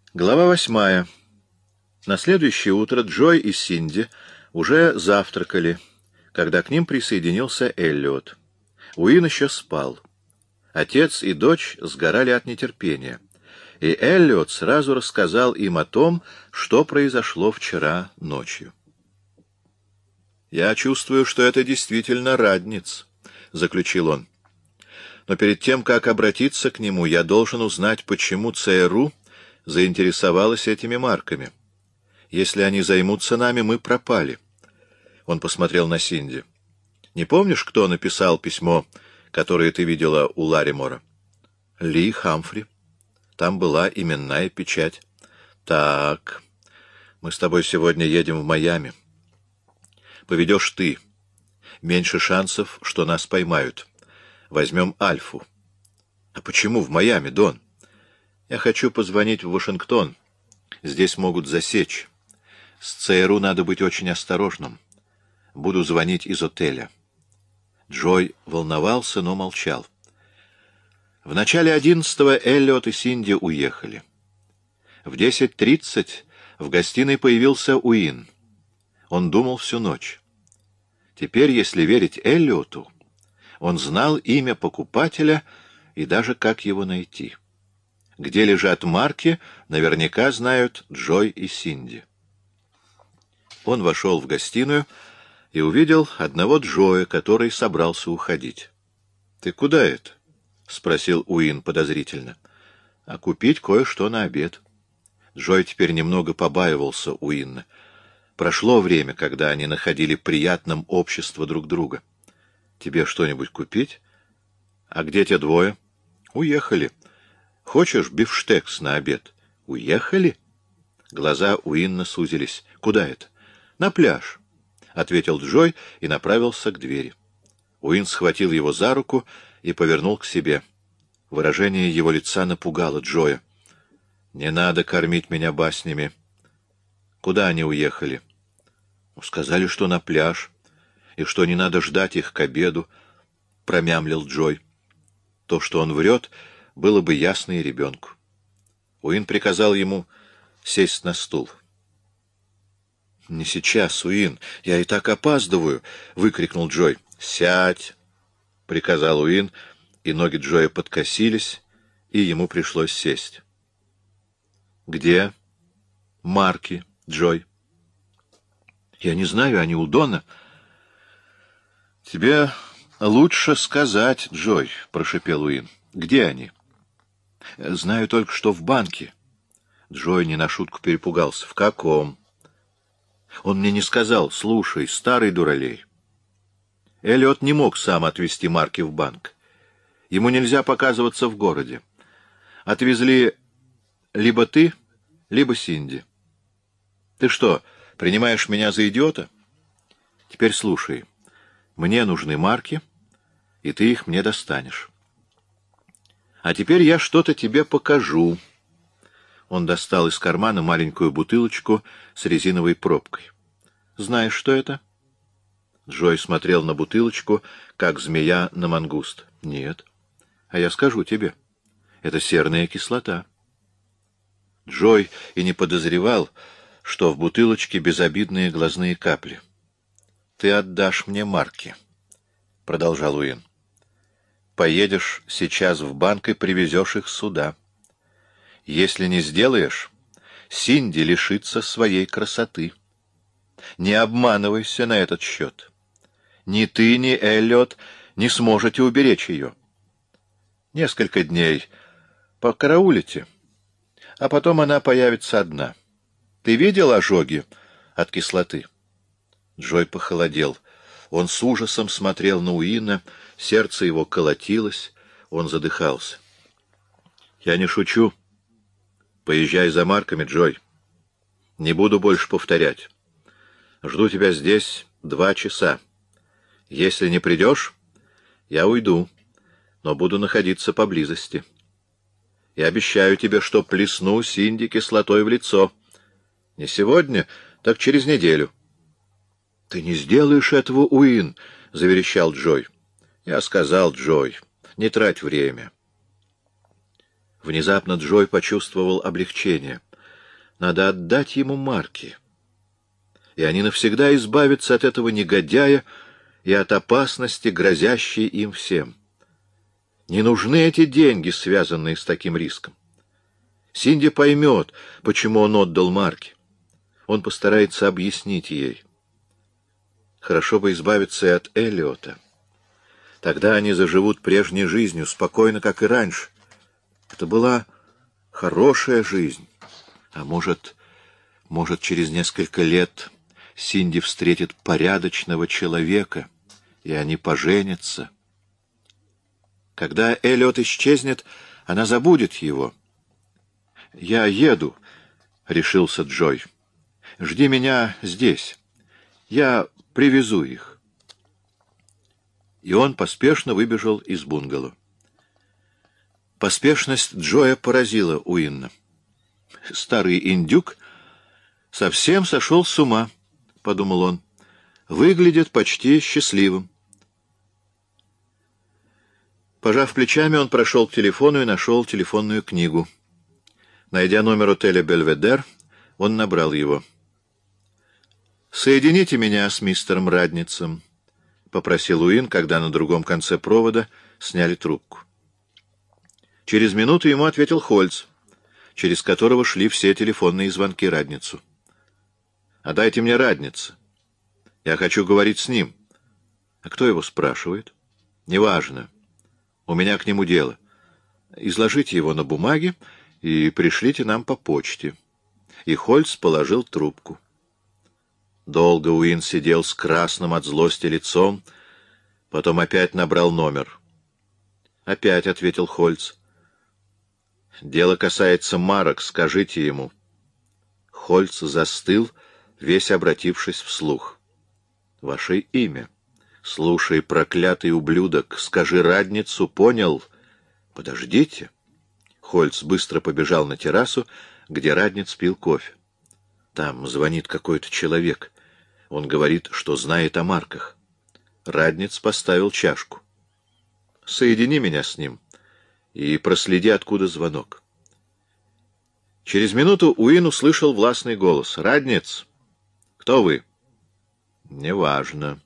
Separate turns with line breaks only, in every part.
Глава 8. На следующее утро Джой и Синди уже завтракали, когда к ним присоединился Эллиот. Уин еще спал. Отец и дочь сгорали от нетерпения, и Эллиот сразу рассказал им о том, что произошло вчера ночью. «Я чувствую, что это действительно Радниц», — заключил он. «Но перед тем, как обратиться к нему, я должен узнать, почему ЦРУ заинтересовалась этими марками. Если они займутся нами, мы пропали». Он посмотрел на Синди. «Не помнишь, кто написал письмо, которое ты видела у Ларримора?» «Ли Хамфри. Там была именная печать». «Так, мы с тобой сегодня едем в Майами. Поведешь ты. Меньше шансов, что нас поймают. Возьмем Альфу». «А почему в Майами, Дон?» «Я хочу позвонить в Вашингтон. Здесь могут засечь. С ЦРУ надо быть очень осторожным. Буду звонить из отеля». Джой волновался, но молчал. В начале 11-го Эллиот и Синди уехали. В 10:30 в гостиной появился Уин. Он думал всю ночь. Теперь, если верить Эллиоту, он знал имя покупателя и даже как его найти. Где лежат марки, наверняка знают Джой и Синди. Он вошел в гостиную и увидел одного Джоя, который собрался уходить. «Ты куда это?» — спросил Уин подозрительно. «А купить кое-что на обед». Джой теперь немного побаивался Уинна. Прошло время, когда они находили приятным общество друг друга. «Тебе что-нибудь купить? А где те двое?» «Уехали. Хочешь бифштекс на обед?» «Уехали?» Глаза Уинна сузились. «Куда это?» «На пляж», — ответил Джой и направился к двери. Уин схватил его за руку и повернул к себе. Выражение его лица напугало Джоя. «Не надо кормить меня баснями. Куда они уехали?» «Сказали, что на пляж, и что не надо ждать их к обеду», — промямлил Джой. То, что он врет, было бы ясно и ребенку. Уин приказал ему сесть на стул. «Не сейчас, Уин, я и так опаздываю!» — выкрикнул Джой. «Сядь!» — приказал Уин, и ноги Джоя подкосились, и ему пришлось сесть. «Где марки, Джой?» «Я не знаю, они у Дона». «Тебе лучше сказать, Джой», — прошепел Уин. «Где они?» «Знаю только, что в банке». Джой не на шутку перепугался. «В каком?» «Он мне не сказал. Слушай, старый дуралей». Эллиот не мог сам отвезти марки в банк. Ему нельзя показываться в городе. Отвезли либо ты, либо Синди. Ты что, принимаешь меня за идиота? Теперь слушай. Мне нужны марки, и ты их мне достанешь. А теперь я что-то тебе покажу. Он достал из кармана маленькую бутылочку с резиновой пробкой. Знаешь, что это? Джой смотрел на бутылочку, как змея на мангуст. Нет. А я скажу тебе. Это серная кислота. Джой и не подозревал, что в бутылочке безобидные глазные капли. «Ты отдашь мне марки», — продолжал Уин. «Поедешь сейчас в банк и привезешь их сюда. Если не сделаешь, Синди лишится своей красоты. Не обманывайся на этот счет. Ни ты, ни Эллиот не сможете уберечь ее. Несколько дней покараулите, а потом она появится одна. Ты видел ожоги от кислоты?» Джой похолодел. Он с ужасом смотрел на Уина, сердце его колотилось, он задыхался. «Я не шучу. Поезжай за марками, Джой. Не буду больше повторять. Жду тебя здесь 2 часа. Если не придешь, я уйду, но буду находиться поблизости. Я обещаю тебе, что плесну Синди кислотой в лицо. Не сегодня, так через неделю». «Ты не сделаешь этого, Уин!» — заверещал Джой. «Я сказал, Джой, не трать время». Внезапно Джой почувствовал облегчение. Надо отдать ему марки, и они навсегда избавятся от этого негодяя и от опасности, грозящей им всем. Не нужны эти деньги, связанные с таким риском. Синди поймет, почему он отдал марки. Он постарается объяснить ей. Хорошо бы избавиться и от Эллиота. Тогда они заживут прежней жизнью, спокойно, как и раньше. Это была хорошая жизнь. А может, через несколько лет Синди встретит порядочного человека, и они поженятся. Когда Эллиот исчезнет, она забудет его. «Я еду», — решился Джой. «Жди меня здесь. Я привезу их». И он поспешно выбежал из бунгало. Поспешность Джоя поразила Уинна. «Старый индюк совсем сошел с ума», — подумал он. «Выглядит почти счастливым». Пожав плечами, он прошел к телефону и нашел телефонную книгу. Найдя номер отеля «Бельведер», он набрал его. «Соедините меня с мистером Радницем», — попросил Уин, когда на другом конце провода сняли трубку. Через минуту ему ответил Хольц, через которого шли все телефонные звонки Радницу. «Отдайте мне Радница. Я хочу говорить с ним». «А кто его спрашивает?» «Неважно. У меня к нему дело. Изложите его на бумаге и пришлите нам по почте». И Хольц положил трубку. Долго Уин сидел с красным от злости лицом, потом опять набрал номер. «Опять», — ответил Хольц. «Дело касается марок, скажите ему». Хольц застыл, весь обратившись вслух. «Ваше имя?» «Слушай, проклятый ублюдок, скажи Радницу, понял?» «Подождите». Хольц быстро побежал на террасу, где Радниц пил кофе. Там звонит какой-то человек. Он говорит, что знает о марках. Радниц поставил чашку. «Соедини меня с ним и проследи, откуда звонок». Через минуту Уин услышал властный голос. «Радниц! Кто вы?» «Неважно».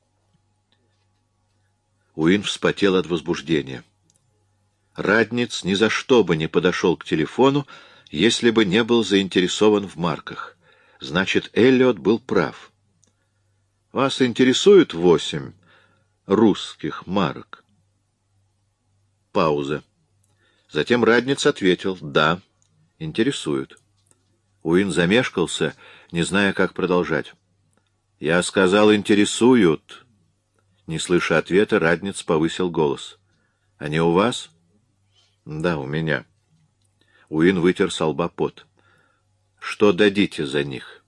Уин вспотел от возбуждения. Радниц ни за что бы не подошел к телефону, если бы не был заинтересован в марках. Значит, Эллиот был прав. «Вас интересует 8 русских марок?» Пауза. Затем Радниц ответил: «Да, интересует». Уин замешкался, не зная, как продолжать. «Я сказал, интересуют». Не слыша ответа, Радниц повысил голос. «Они у вас?» «Да, у меня». Уин вытер со лба пот. «Что дадите за них?»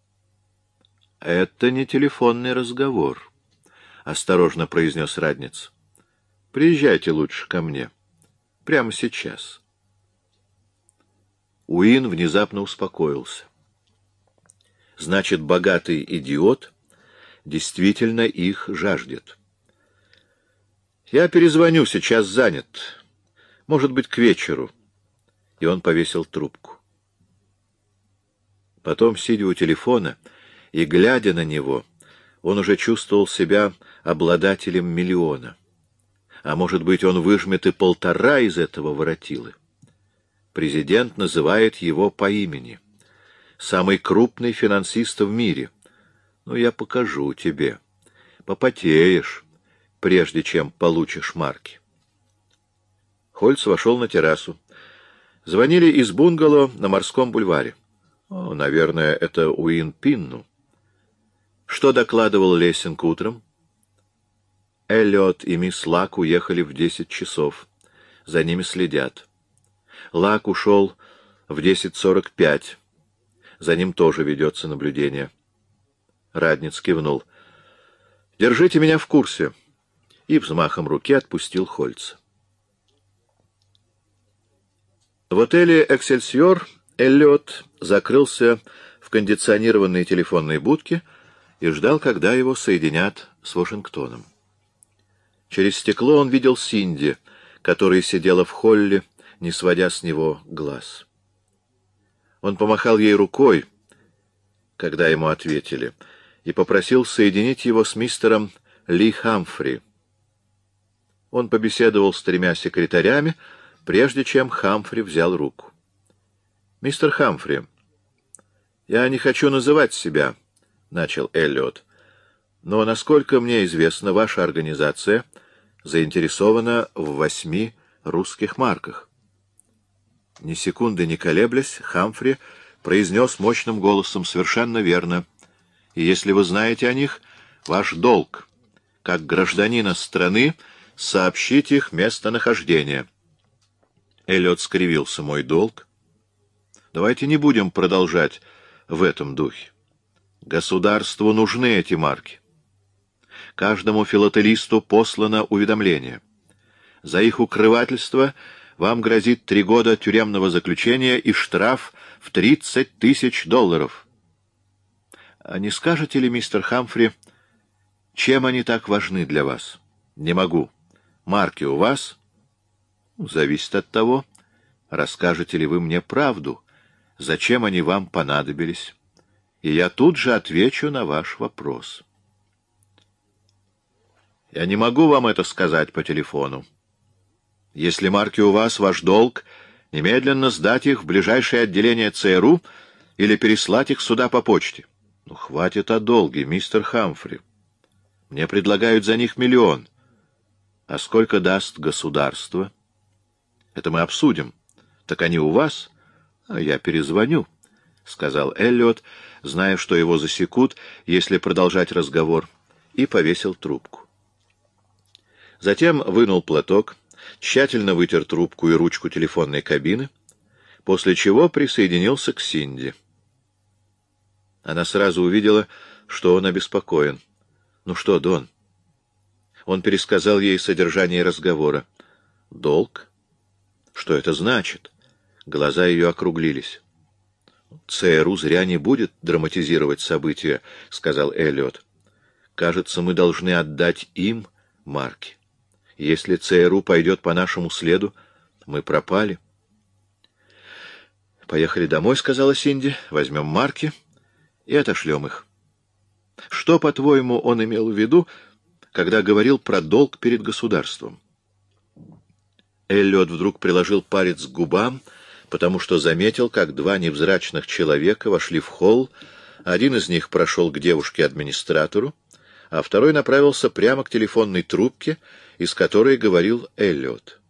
«Это не телефонный разговор», — осторожно произнес Радниц. «Приезжайте лучше ко мне. Прямо сейчас». Уин внезапно успокоился. Значит, богатый идиот действительно их жаждет. «Я перезвоню, сейчас занят. Может быть, к вечеру». И он повесил трубку. Потом, сидя у телефона и глядя на него, он уже чувствовал себя обладателем миллиона. А может быть, он выжмет и 1,5 из этого воротилы. Президент называет его по имени. Самый крупный финансист в мире. Ну, я покажу тебе. Попотеешь, прежде чем получишь марки. Хольц вошел на террасу. Звонили из бунгало на Морском бульваре. О, наверное, это Уин Пинну. Что докладывал Лессинг утром? Эллиот и мисс Лак уехали в 10 часов. За ними следят. Лак ушел в 10:45. За ним тоже ведется наблюдение. Радниц кивнул. «Держите меня в курсе». И взмахом руки отпустил Хольца. В отеле «Эксельсиор» Эллиот закрылся в кондиционированной телефонной будке и ждал, когда его соединят с Вашингтоном. Через стекло он видел Синди, которая сидела в холле, не сводя с него глаз. Он помахал ей рукой, когда ему ответили, и попросил соединить его с мистером Ли Хамфри. Он побеседовал с 3 секретарями, прежде чем Хамфри взял руку. «Мистер Хамфри, я не хочу называть себя», — начал Эллиот, «но, насколько мне известно, ваша организация заинтересована в 8 русских марках». Ни секунды не колеблясь, Хамфри произнес мощным голосом: «Совершенно верно. И если вы знаете о них, ваш долг, как гражданина страны, сообщить их местонахождение». Эллиот скривился. «Мой долг? Давайте не будем продолжать в этом духе. Государству нужны эти марки. Каждому филателисту послано уведомление. За их укрывательство вам грозит 3 года тюремного заключения и штраф в $30 000. А не скажете ли, мистер Хамфри, чем они так важны для вас? Не могу. Марки у вас? Зависит от того, расскажете ли вы мне правду, зачем они вам понадобились, и я тут же отвечу на ваш вопрос. Я не могу вам это сказать по телефону. Если марки у вас, ваш долг — немедленно сдать их в ближайшее отделение ЦРУ или переслать их сюда по почте. Ну, хватит о долге, мистер Хамфри. Мне предлагают за них 1 000 000. А сколько даст государство? Это мы обсудим. Так они у вас? А я перезвоню, — сказал Эллиот, зная, что его засекут, если продолжать разговор, и повесил трубку. Затем вынул платок, тщательно вытер трубку и ручку телефонной кабины, после чего присоединился к Синди. Она сразу увидела, что он обеспокоен. «Ну что, Дон?» Он пересказал ей содержание разговора. «Долг? Что это значит?» Глаза ее округлились. «ЦРУ зря не будет драматизировать события», — сказал Эллиот. «Кажется, мы должны отдать им марки. Если ЦРУ пойдет по нашему следу, мы пропали». «Поехали домой», — сказала Синди, — «возьмем марки и отошлем их». «Что, по-твоему, он имел в виду, когда говорил про долг перед государством?» Эллиот вдруг приложил палец к губам, потому что заметил, как 2 невзрачных человека вошли в холл, один из них прошел к девушке-администратору, а второй направился прямо к телефонной трубке, из которой говорил Эллиот.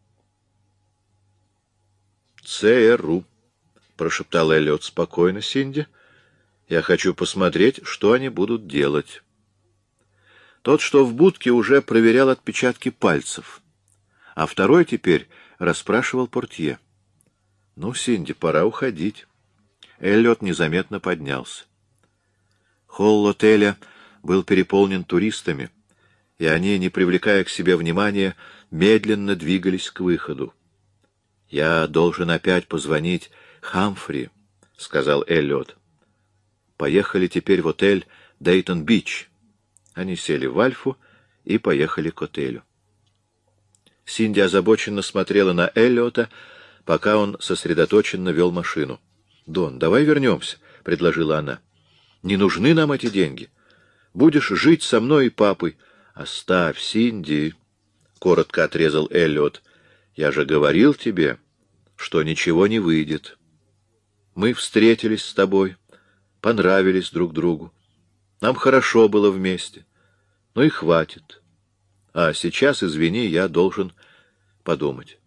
«ЦРУ», — прошептал Эллиот спокойно Синди, — «я хочу посмотреть, что они будут делать». Тот, что в будке, уже проверял отпечатки пальцев, а второй теперь расспрашивал портье. «Ну, Синди, пора уходить». Эллиот незаметно поднялся. Холл отеля был переполнен туристами, и они, не привлекая к себе внимания, медленно двигались к выходу. «Я должен опять позвонить Хамфри», — сказал Эллиот. «Поехали теперь в отель Дейтон-Бич». Они сели в Альфу и поехали к отелю. Синди озабоченно смотрела на Эллиота, пока он сосредоточенно вел машину. «Дон, давай вернемся», — предложила она. «Не нужны нам эти деньги. Будешь жить со мной и папой». «Оставь, Синди», — коротко отрезал Эллиот. «Я же говорил тебе, что ничего не выйдет. Мы встретились с тобой, понравились друг другу. Нам хорошо было вместе. Ну и хватит. А сейчас, извини, я должен подумать».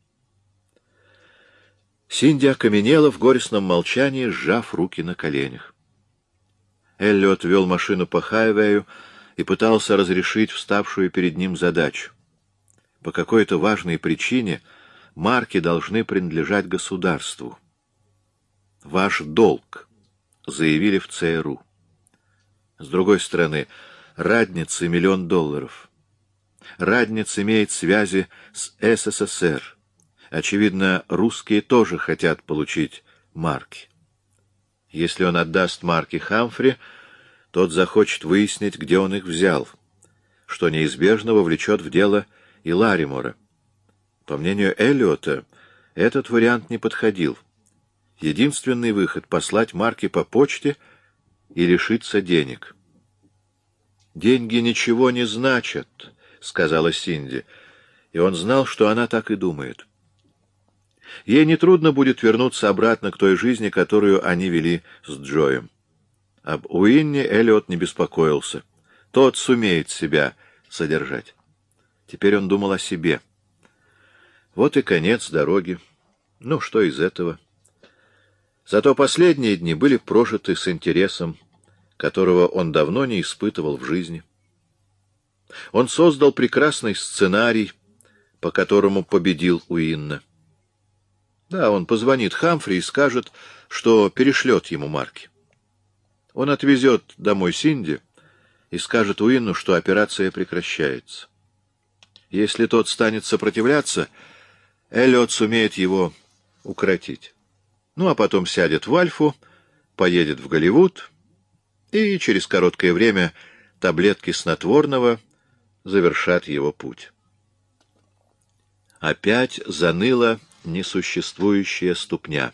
Синди окаменела в горестном молчании, сжав руки на коленях. Эллиот вел машину по хайвею и пытался разрешить вставшую перед ним задачу. По какой-то важной причине марки должны принадлежать государству. «Ваш долг», — заявили в ЦРУ. С другой стороны, Радниц $1 000 000. Радниц имеет связи с СССР. Очевидно, русские тоже хотят получить марки. Если он отдаст марки Хамфри, тот захочет выяснить, где он их взял, что неизбежно вовлечет в дело и Ларимора. По мнению Эллиота, этот вариант не подходил. Единственный выход — послать марки по почте и лишиться денег. «Деньги ничего не значат», — сказала Синди, и он знал, что она так и думает. Ей нетрудно будет вернуться обратно к той жизни, которую они вели с Джоем. Об Уинне Эллиот не беспокоился. Тот сумеет себя содержать. Теперь он думал о себе. Вот и конец дороги. Ну, что из этого? Зато последние дни были прожиты с интересом, которого он давно не испытывал в жизни. Он создал прекрасный сценарий, по которому победил Уинна. Да, он позвонит Хамфри и скажет, что перешлет ему марки. Он отвезет домой Синди и скажет Уинну, что операция прекращается. Если тот станет сопротивляться, Эллиот сумеет его укротить. Ну, а потом сядет в Альфу, поедет в Голливуд, и через короткое время таблетки снотворного завершат его путь. Опять заныла несуществующая ступня.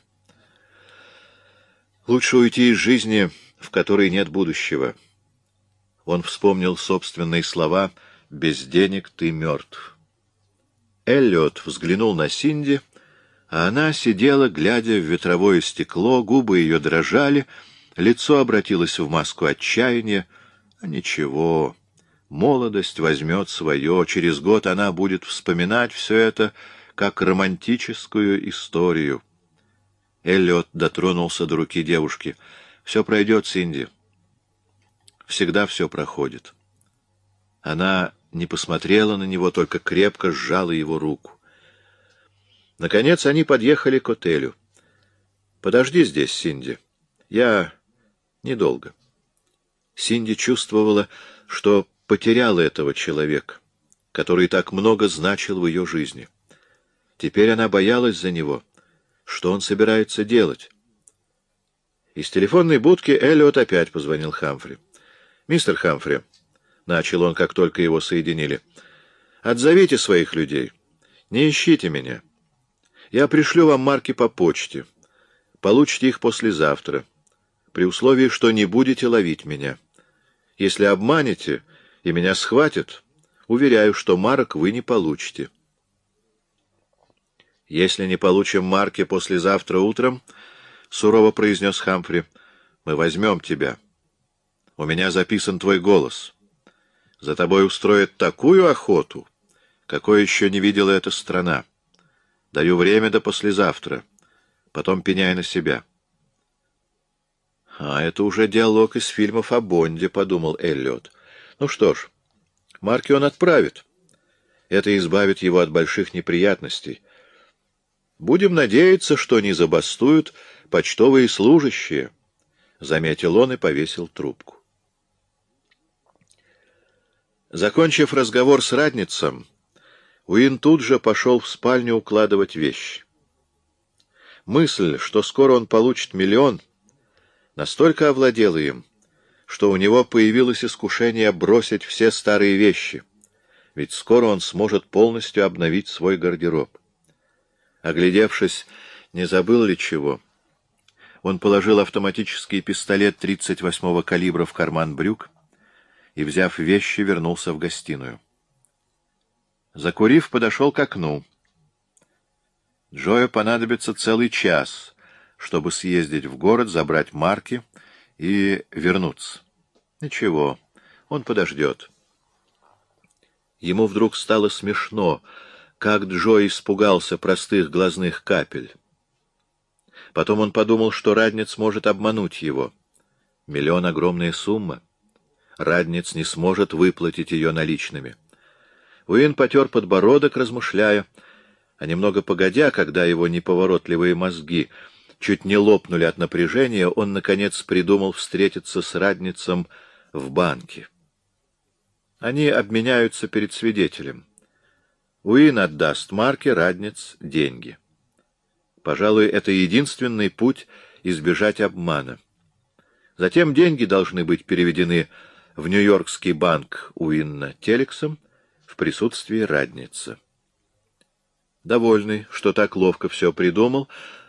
Лучше уйти из жизни, в которой нет будущего. Он вспомнил собственные слова «Без денег ты мертв». Эллиот взглянул на Синди, а она сидела, глядя в ветровое стекло, губы ее дрожали, лицо обратилось в маску отчаяния. А ничего, молодость возьмет свое, через год она будет вспоминать все это как романтическую историю. Эллиот дотронулся до руки девушки. «Все пройдет, Синди. Всегда все проходит». Она не посмотрела на него, только крепко сжала его руку. Наконец они подъехали к отелю. «Подожди здесь, Синди. Я недолго». Синди чувствовала, что потеряла этого человека, который так много значил в ее жизни. Теперь она боялась за него. Что он собирается делать? Из телефонной будки Эллиот опять позвонил Хамфри. «Мистер Хамфри», — начал он, как только его соединили, — «отзовите своих людей. Не ищите меня. Я пришлю вам марки по почте. Получите их послезавтра, при условии, что не будете ловить меня. Если обманете и меня схватят, уверяю, что марок вы не получите». «Если не получим марки послезавтра утром, — сурово произнес Хамфри, — мы возьмем тебя. У меня записан твой голос. За тобой устроят такую охоту, какой еще не видела эта страна. Даю время до послезавтра. Потом пеняй на себя». «А это уже диалог из фильмов о Бонде», — подумал Эллиот. «Ну что ж, марки он отправит. Это избавит его от больших неприятностей. Будем надеяться, что не забастуют почтовые служащие», — заметил он и повесил трубку. Закончив разговор с Радницем, Уин тут же пошел в спальню укладывать вещи. Мысль, что скоро он получит миллион, настолько овладела им, что у него появилось искушение бросить все старые вещи, ведь скоро он сможет полностью обновить свой гардероб. Оглядевшись, не забыл ли чего, он положил автоматический пистолет 38-го калибра в карман брюк и, взяв вещи, вернулся в гостиную. Закурив, подошел к окну. Джою понадобится целый час, чтобы съездить в город, забрать марки и вернуться. Ничего, он подождет. Ему вдруг стало смешно, как Джо испугался простых глазных капель. Потом он подумал, что Радниц может обмануть его. Миллион — огромная сумма. Радниц не сможет выплатить ее наличными. Уин потер подбородок, размышляя, а немного погодя, когда его неповоротливые мозги чуть не лопнули от напряжения, он, наконец, придумал встретиться с Радницем в банке. Они обменяются перед свидетелем. Уин отдаст марки, Радниц — деньги. Пожалуй, это единственный путь избежать обмана. Затем деньги должны быть переведены в Нью-Йоркский банк Уинна Телексом в присутствии Радница. Довольный, что так ловко все придумал,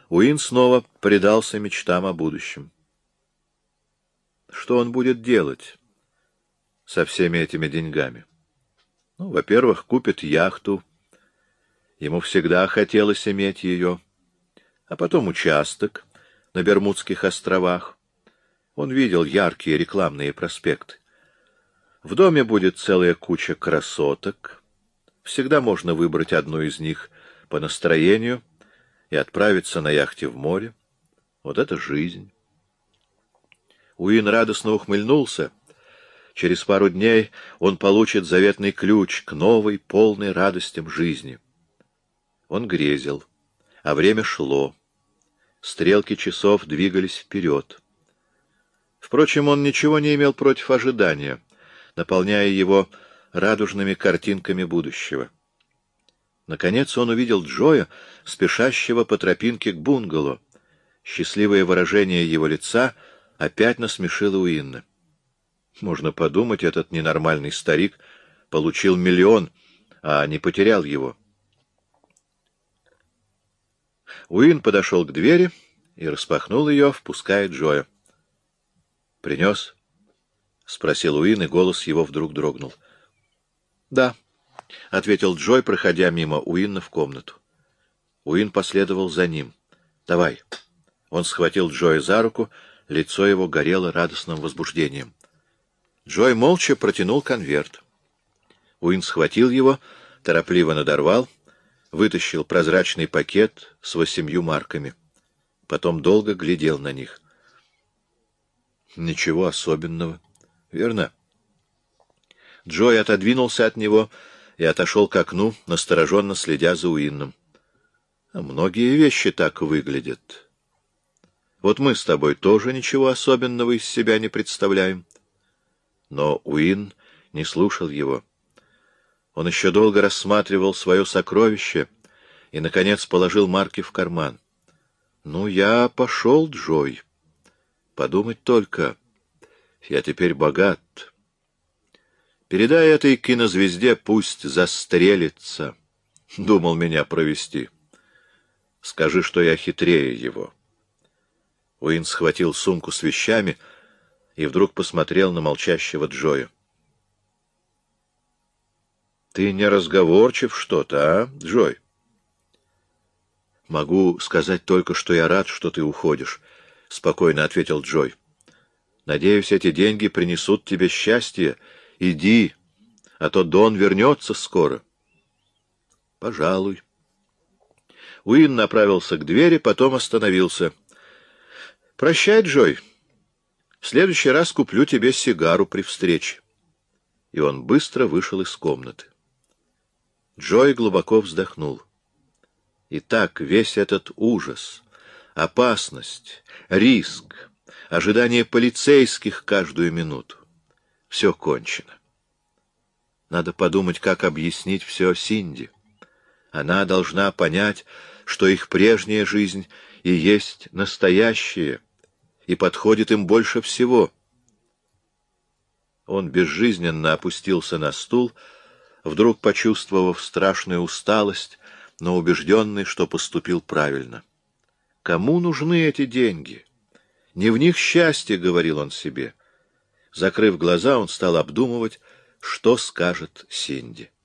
Уин снова предался мечтам о будущем. Что он будет делать со всеми этими деньгами? Ну, во-первых, купит яхту. Ему всегда хотелось иметь ее. А потом участок на Бермудских островах. Он видел яркие рекламные проспекты. В доме будет целая куча красоток. Всегда можно выбрать одну из них по настроению и отправиться на яхте в море. Вот это жизнь. Уин радостно ухмыльнулся. Через пару дней он получит заветный ключ к новой, полной радостям жизни. Он грезил, а время шло. Стрелки часов двигались вперед. Впрочем, он ничего не имел против ожидания, наполняя его радужными картинками будущего. Наконец он увидел Джоя, спешащего по тропинке к бунгало. Счастливое выражение его лица опять насмешило Уинна. Можно подумать, этот ненормальный старик получил 1 миллион, а не потерял его. Уин подошел к двери и распахнул ее, впуская Джоя. «Принес?» — спросил Уин, и голос его вдруг дрогнул. «Да», — ответил Джой, проходя мимо Уинна в комнату. Уин последовал за ним. «Давай». Он схватил Джоя за руку, лицо его горело радостным возбуждением. Джой молча протянул конверт. Уин схватил его, торопливо надорвал, вытащил прозрачный пакет с 8 марками. Потом долго глядел на них. Ничего особенного, верно? Джой отодвинулся от него и отошел к окну, настороженно следя за Уинном. А многие вещи так выглядят. Вот мы с тобой тоже ничего особенного из себя не представляем. Но Уин не слушал его. Он еще долго рассматривал свое сокровище и, наконец, положил марки в карман. «Ну, я пошел, Джой. Подумать только, я теперь богат. Передай этой кинозвезде, пусть застрелится. Думал меня провести. Скажи, что я хитрее его». Уин схватил сумку с вещами и вдруг посмотрел на молчащего Джоя. «Ты не разговорчив что-то, а, Джой?» «Могу сказать только, что я рад, что ты уходишь», — спокойно ответил Джой. «Надеюсь, эти деньги принесут тебе счастье. Иди, а то Дон вернется скоро». «Пожалуй». Уин направился к двери, потом остановился. «Прощай, Джой. В следующий раз куплю тебе сигару при встрече». И он быстро вышел из комнаты. Джой глубоко вздохнул. Итак, весь этот ужас, опасность, риск, ожидание полицейских каждую минуту — все кончено. Надо подумать, как объяснить все Синди. Она должна понять, что их прежняя жизнь и есть настоящее, и подходит им больше всего. Он безжизненно опустился на стул, вдруг почувствовав страшную усталость, но убежденный, что поступил правильно. Кому нужны эти деньги? Не в них счастье, — говорил он себе. Закрыв глаза, он стал обдумывать, что скажет Синди.